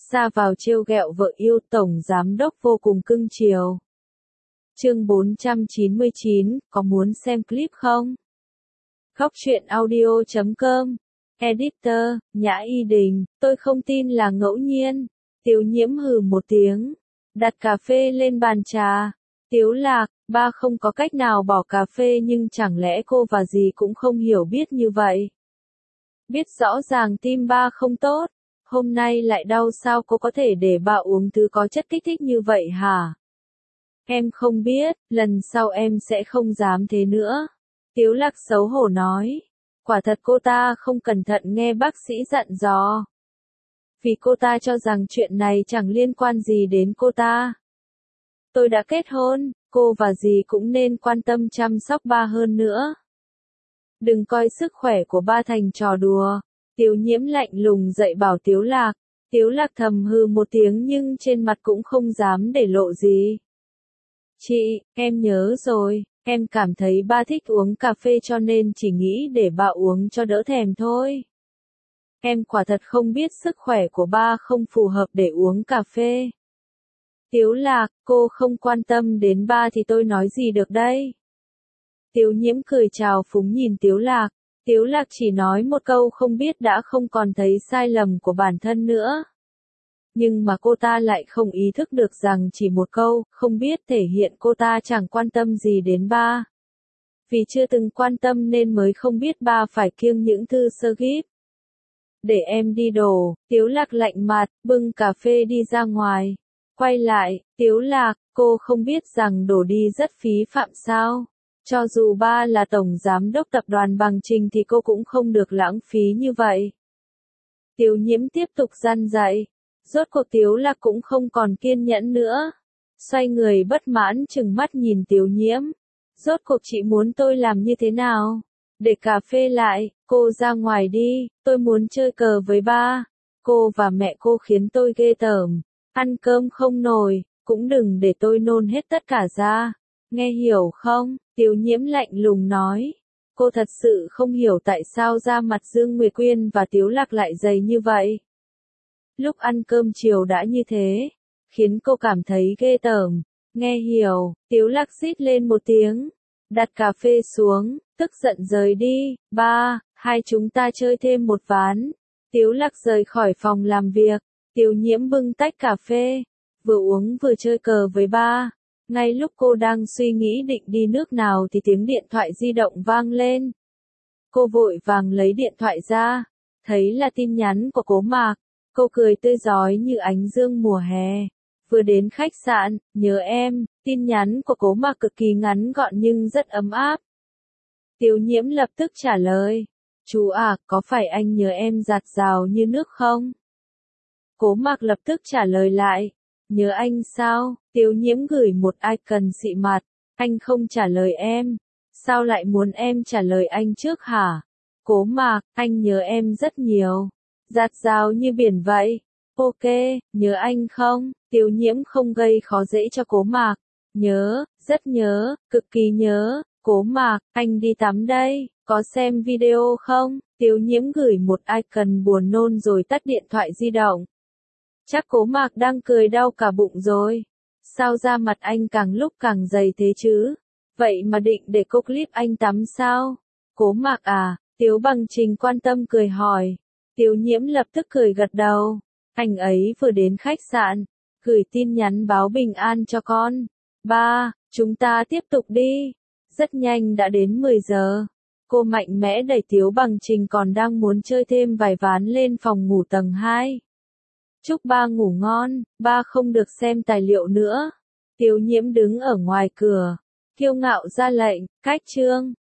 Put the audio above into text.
ra vào trêu ghẹo vợ yêu, tổng giám đốc vô cùng cưng chiều. Chương 499, có muốn xem clip không? Góc truyện audio.com. Editor, Nhã Y Đình, tôi không tin là ngẫu nhiên. Tiếu Nhiễm hừ một tiếng, đặt cà phê lên bàn trà. Tiếu Lạc, ba không có cách nào bỏ cà phê, nhưng chẳng lẽ cô và dì cũng không hiểu biết như vậy? Biết rõ ràng tim ba không tốt, hôm nay lại đau, sao cô có thể để ba uống thứ có chất kích thích như vậy hả? Em không biết, lần sau em sẽ không dám thế nữa. Tiếu Lạc xấu hổ nói. Quả thật cô ta không cẩn thận nghe bác sĩ dặn dò. Vì cô ta cho rằng chuyện này chẳng liên quan gì đến cô ta. Tôi đã kết hôn, cô và dì cũng nên quan tâm chăm sóc ba hơn nữa. Đừng coi sức khỏe của ba thành trò đùa. Tiếu Nhiễm lạnh lùng dạy bảo Tiếu Lạc. Tiếu Lạc thầm hừ một tiếng nhưng trên mặt cũng không dám để lộ gì. Chị, em nhớ rồi, em cảm thấy ba thích uống cà phê cho nên chỉ nghĩ để ba uống cho đỡ thèm thôi. Em quả thật không biết sức khỏe của ba không phù hợp để uống cà phê. Tiếu Lạc, cô không quan tâm đến ba thì tôi nói gì được đây? Tiếu Nhiễm cười chào phúng nhìn Tiếu Lạc. Tiếu Lạc chỉ nói một câu không biết đã không còn thấy sai lầm của bản thân nữa. Nhưng mà cô ta lại không ý thức được rằng chỉ một câu không biết thể hiện cô ta chẳng quan tâm gì đến ba. Vì chưa từng quan tâm nên mới không biết ba phải kiêng những thư sơ gíp. Để em đi đồ, Tiếu Lạc lạnh mặt, bưng cà phê đi ra ngoài. Quay lại, Tiếu Lạc, cô không biết rằng đổ đi rất phí phạm sao? Cho dù ba là tổng giám đốc tập đoàn Bằng Trình thì cô cũng không được lãng phí như vậy. Tiếu Nhiễm tiếp tục răn dạy. Rốt cuộc Tiếu Lạc cũng không còn kiên nhẫn nữa. Xoay người bất mãn trừng mắt nhìn Tiếu Nhiễm. Rốt cuộc chị muốn tôi làm như thế nào? Để cà phê lại, cô ra ngoài đi, tôi muốn chơi cờ với ba. Cô và mẹ cô khiến tôi ghê tởm. Ăn cơm không nổi, cũng đừng để tôi nôn hết tất cả ra. Nghe hiểu không? Tiếu Nhiễm lạnh lùng nói. Cô thật sự không hiểu tại sao da mặt Dương Nguyệt Quyên và Tiếu Lạc lại dày như vậy. Lúc ăn cơm chiều đã như thế, khiến cô cảm thấy ghê tởm. Nghe hiểu, Tiếu Lạc rít lên một tiếng, đặt cà phê xuống, tức giận rời đi. Ba, hai chúng ta chơi thêm một ván. Tiếu Lạc rời khỏi phòng làm việc. Tiếu Nhiễm bưng tách cà phê, vừa uống vừa chơi cờ với ba. Ngay lúc cô đang suy nghĩ định đi nước nào thì tiếng điện thoại di động vang lên. Cô vội vàng lấy điện thoại ra, thấy là tin nhắn của Cố Mạc. Cô cười tươi rói như ánh dương mùa hè. Vừa đến khách sạn, nhớ em, tin nhắn của Cố Mạc cực kỳ ngắn gọn nhưng rất ấm áp. Tiếu Nhiễm lập tức trả lời. Chú à, có phải anh nhớ em dạt dào như nước không? Cố Mạc lập tức trả lời lại. Nhớ anh sao? Tiếu Nhiễm gửi một icon xị mặt. Anh không trả lời em. Sao lại muốn em trả lời anh trước hả? Cố Mạc, anh nhớ em rất nhiều. Dạt dào như biển vậy. Ok, nhớ anh không? Tiếu Nhiễm không gây khó dễ cho Cố Mạc. Nhớ, rất nhớ, cực kỳ nhớ. Cố Mạc, anh đi tắm đây, có xem video không? Tiếu Nhiễm gửi một icon buồn nôn rồi tắt điện thoại di động. Chắc Cố Mạc đang cười đau cả bụng rồi. Sao da mặt anh càng lúc càng dày thế chứ? Vậy mà định để cô clip anh tắm sao? Cố Mạc à? Tiếu Bằng Trình quan tâm cười hỏi. Tiếu Nhiễm lập tức cười gật đầu. Anh ấy vừa đến khách sạn, gửi tin nhắn báo bình an cho con. Ba, chúng ta tiếp tục đi. Rất nhanh đã đến 10 giờ. Cô mạnh mẽ đẩy Tiếu Bằng Trình còn đang muốn chơi thêm vài ván lên phòng ngủ tầng 2. Chúc ba ngủ ngon, ba không được xem tài liệu nữa. Tiếu Nhiễm đứng ở ngoài cửa, kiêu ngạo ra lệnh, cách chương.